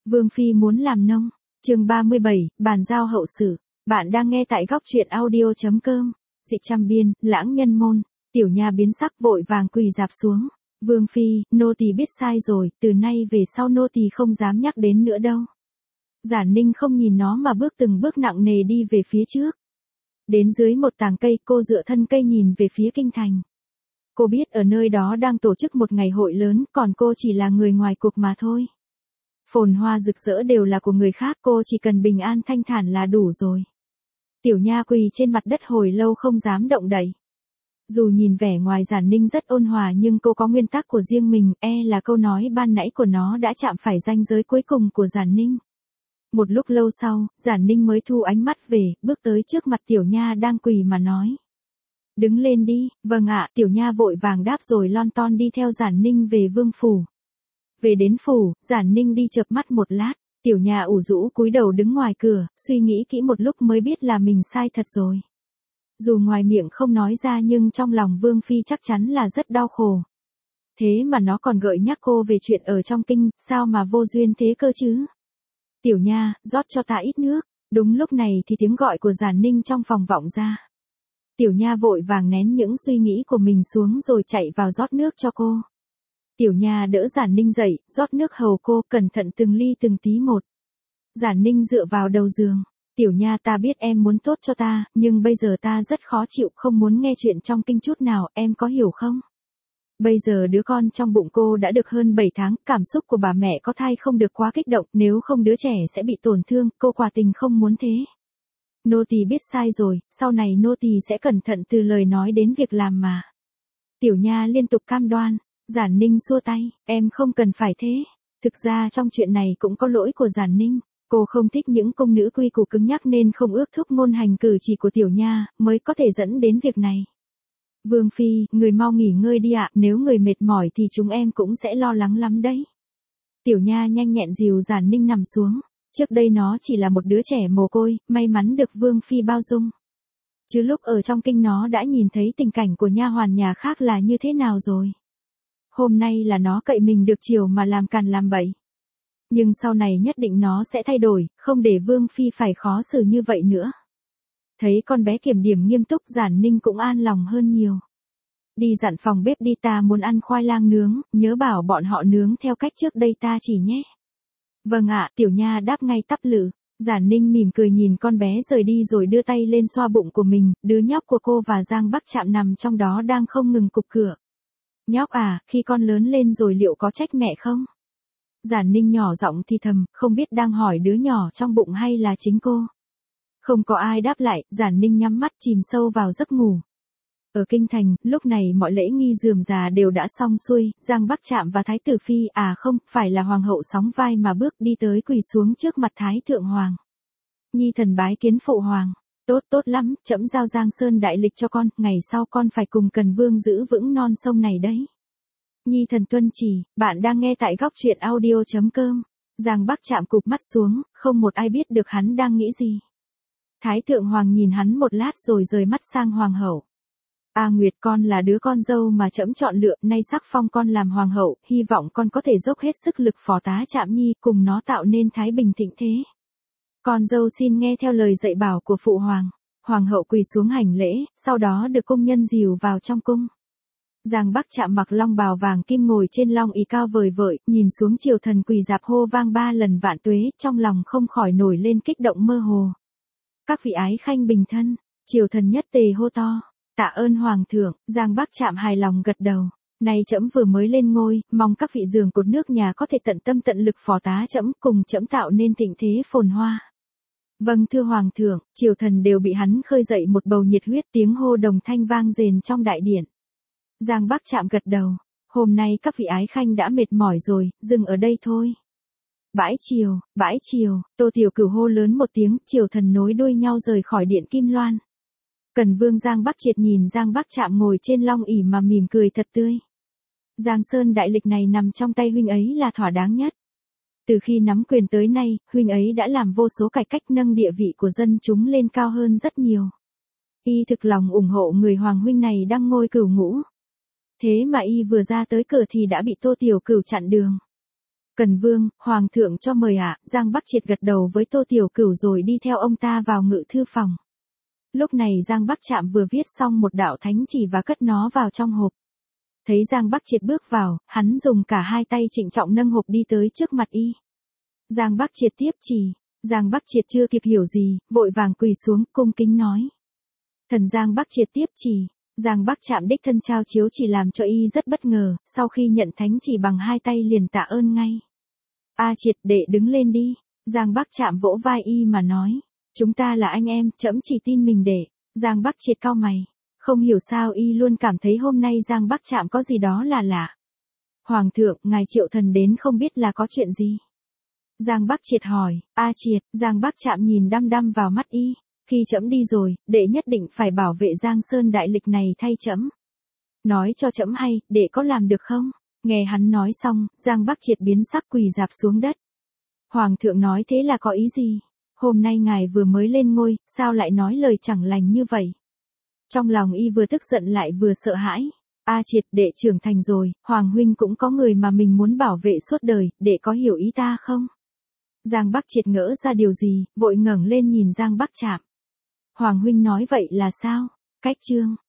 Vương Phi muốn làm nông. Chương 37, bàn giao hậu sự. Bạn đang nghe tại góc truyện audio.com. Dị trăm biên, lãng nhân môn. Tiểu Nha biến sắc vội vàng quỳ rạp xuống. Vương Phi, nô tỳ biết sai rồi, từ nay về sau nô tỳ không dám nhắc đến nữa đâu. Giản Ninh không nhìn nó mà bước từng bước nặng nề đi về phía trước. Đến dưới một tàng cây, cô dựa thân cây nhìn về phía kinh thành. Cô biết ở nơi đó đang tổ chức một ngày hội lớn, còn cô chỉ là người ngoài cuộc mà thôi. Phồn hoa rực rỡ đều là của người khác, cô chỉ cần bình an thanh thản là đủ rồi. Tiểu Nha quỳ trên mặt đất hồi lâu không dám động đậy. Dù nhìn vẻ ngoài Giản Ninh rất ôn hòa nhưng cô có nguyên tắc của riêng mình, là câu nói ban nãy của nó đã chạm phải ranh giới cuối cùng của Giản Ninh. Một lúc lâu sau, Giản Ninh mới thu ánh mắt về, bước tới trước mặt Tiểu Nha đang quỳ mà nói. Đứng lên đi. Vâng ạ. Tiểu Nha vội vàng đáp rồi lon ton đi theo Giản Ninh về vương phủ. Về đến phủ, Giản Ninh đi chợp mắt một lát, Tiểu Nha ủ rũ cúi đầu đứng ngoài cửa, suy nghĩ kỹ một lúc mới biết là mình sai thật rồi. Dù ngoài miệng không nói ra nhưng trong lòng Vương Phi chắc chắn là rất đau khổ. Thế mà nó còn gợi nhắc cô về chuyện ở trong kinh, sao mà vô duyên thế cơ chứ? Tiểu Nha, rót cho ta ít nước. Đúng lúc này thì tiếng gọi của Giản Ninh trong phòng vọng ra. Tiểu Nha vội vàng nén những suy nghĩ của mình xuống rồi chạy vào rót nước cho cô. Tiểu Nha đỡ Giản Ninh dậy, rót nước hầu cô, cẩn thận từng ly từng tí một. Giản Ninh dựa vào đầu giường. Tiểu Nha, ta biết em muốn tốt cho ta, nhưng bây giờ ta rất khó chịu, không muốn nghe chuyện trong kinh chút nào, em có hiểu không? Bây giờ đứa con trong bụng cô đã được hơn 7 tháng, cảm xúc của bà mẹ có thai không được quá kích động, nếu không đứa trẻ sẽ bị tổn thương, cô quả tình không muốn thế. Nô tỳ biết sai rồi, sau này nô tỳ sẽ cẩn thận từ lời nói đến việc làm mà. Tiểu Nha liên tục cam đoan. Giản Ninh xua tay, em không cần phải thế. Thực ra trong chuyện này cũng có lỗi của Giản Ninh. Cô không thích những công nữ quy củ cứng nhắc nên không ước thúc ngôn hành cử chỉ của Tiểu Nha, mới có thể dẫn đến việc này. Vương Phi, người mau nghỉ ngơi đi ạ, nếu người mệt mỏi thì chúng em cũng sẽ lo lắng lắm đấy. Tiểu Nha nhanh nhẹn dìu Giản Ninh nằm xuống. Trước đây nó chỉ là một đứa trẻ mồ côi, may mắn được Vương Phi bao dung. Chứ lúc ở trong kinh nó đã nhìn thấy tình cảnh của nha hoàn nhà khác là như thế nào rồi. Hôm nay là nó cậy mình được chiều mà làm càn làm bậy. Nhưng sau này nhất định nó sẽ thay đổi, không để Vương Phi phải khó xử như vậy nữa. Thấy con bé kiểm điểm nghiêm túc, Giản Ninh cũng an lòng hơn nhiều. Đi dặn phòng bếp đi, ta muốn ăn khoai lang nướng, nhớ bảo bọn họ nướng theo cách trước đây ta chỉ nhé. Vâng ạ. Tiểu Nha đáp ngay tắp lự. Giản Ninh mỉm cười nhìn con bé rời đi rồi đưa tay lên xoa bụng của mình, đứa nhóc của cô và Giang Bắc Trạm nằm trong đó đang không ngừng cục cửa. Nhóc à, khi con lớn lên rồi liệu có trách mẹ không? Giản Ninh nhỏ giọng thì thầm, không biết đang hỏi đứa nhỏ trong bụng hay là chính cô. Không có ai đáp lại, Giản Ninh nhắm mắt chìm sâu vào giấc ngủ. Ở kinh thành, lúc này mọi lễ nghi rườm rà đều đã xong xuôi, Giang Bắc Trạm và Thái tử Phi, không, phải là hoàng hậu sóng vai mà bước đi tới quỳ xuống trước mặt Thái thượng hoàng. Nhi thần bái kiến phụ hoàng. Tốt lắm, trẫm giao Giang Sơn đại lịch cho con, ngày sau con phải cùng Cần Vương giữ vững non sông này đấy. Nhi thần tuân chỉ. Bạn đang nghe tại góc truyện audio.com. Giang Bắc Trạm cụp mắt xuống, không một ai biết được hắn đang nghĩ gì. Thái thượng hoàng nhìn hắn một lát rồi rời mắt sang hoàng hậu. Nguyệt, con là đứa con dâu mà trẫm chọn lựa, nay sắc phong con làm hoàng hậu, hy vọng con có thể dốc hết sức lực phò tá Trạm Nhi, cùng nó tạo nên thái bình thịnh thế. Con dâu xin nghe theo lời dạy bảo của phụ hoàng. Hoàng hậu quỳ xuống hành lễ, sau đó được công nhân dìu vào trong cung. Giang Bắc Trạm mặc long bào vàng kim ngồi trên long ỷ cao vời vợi, nhìn xuống triều thần quỳ rạp hô vang 3 lần vạn tuế, trong lòng không khỏi nổi lên kích động mơ hồ. Các vị ái khanh bình thân. Triều thần nhất tề hô to. Tạ ơn hoàng thượng. Giang Bắc Trạm hài lòng gật đầu. Nay trẫm vừa mới lên ngôi, mong các vị giường cột nước nhà có thể tận tâm tận lực phò tá trẫm, cùng trẫm tạo nên thịnh thế phồn hoa. Vâng thưa hoàng thượng. Triều thần đều bị hắn khơi dậy một bầu nhiệt huyết, tiếng hô đồng thanh vang rền trong đại điện. Giang Bắc Trạm gật đầu. Hôm nay các vị ái khanh đã mệt mỏi rồi, dừng ở đây thôi. Bãi triều. Tô Tiểu Cửu hô lớn một tiếng, triều thần nối đuôi nhau rời khỏi điện Kim Loan. Cần Vương Giang Bắc Triệt nhìn Giang Bắc Trạm ngồi trên long ỷ mà mỉm cười thật tươi. Giang Sơn đại lịch này nằm trong tay huynh ấy là thỏa đáng nhất. Từ khi nắm quyền tới nay, huynh ấy đã làm vô số cải cách nâng địa vị của dân chúng lên cao hơn rất nhiều. Y thực lòng ủng hộ người hoàng huynh này đăng ngôi cửu ngũ. Thế mà y vừa ra tới cửa thì đã bị Tô Tiểu Cửu chặn đường. Cần vương, hoàng thượng cho mời ạ. Giang Bắc Triệt gật đầu với Tô Tiểu Cửu rồi đi theo ông ta vào ngự thư phòng. Lúc này Giang Bắc Trạm vừa viết xong một đạo thánh chỉ và cất nó vào trong hộp. Thấy Giang Bắc Triệt bước vào, hắn dùng cả hai tay trịnh trọng nâng hộp đi tới trước mặt y. Giang Bắc Triệt tiếp chỉ. Giang Bắc Triệt chưa kịp hiểu gì, vội vàng quỳ xuống, cung kính nói. Thần Giang Bắc Triệt tiếp chỉ. Giang Bắc Trạm đích thân trao chiếu chỉ làm cho y rất bất ngờ, sau khi nhận thánh chỉ bằng hai tay liền tạ ơn ngay. A Triệt, đệ đứng lên đi. Giang Bắc Trạm vỗ vai y mà nói. Chúng ta là anh em, trẫm chỉ tin mình đệ. Giang Bắc Triệt cau mày. Không hiểu sao y luôn cảm thấy hôm nay Giang Bắc Trạm có gì đó là lạ. Hoàng thượng, ngài triệu thần đến không biết là có chuyện gì. Giang Bắc Triệt hỏi. A Triệt, Giang Bắc Trạm nhìn đăm đăm vào mắt y. Khi trẫm đi rồi, đệ nhất định phải bảo vệ Giang Sơn đại lịch này thay trẫm. Nói cho trẫm hay, đệ có làm được không? Nghe hắn nói xong, Giang Bắc Triệt biến sắc quỳ rạp xuống đất. Hoàng thượng nói thế là có ý gì? Hôm nay ngài vừa mới lên ngôi, sao lại nói lời chẳng lành như vậy? Trong lòng y vừa tức giận lại vừa sợ hãi. A Triệt, đệ trưởng thành rồi, Hoàng huynh cũng có người mà mình muốn bảo vệ suốt đời, đệ có hiểu ý ta không? Giang Bắc Triệt ngỡ ra điều gì, vội ngẩng lên nhìn Giang Bắc Trạm. Hoàng huynh nói vậy là sao? Cách chương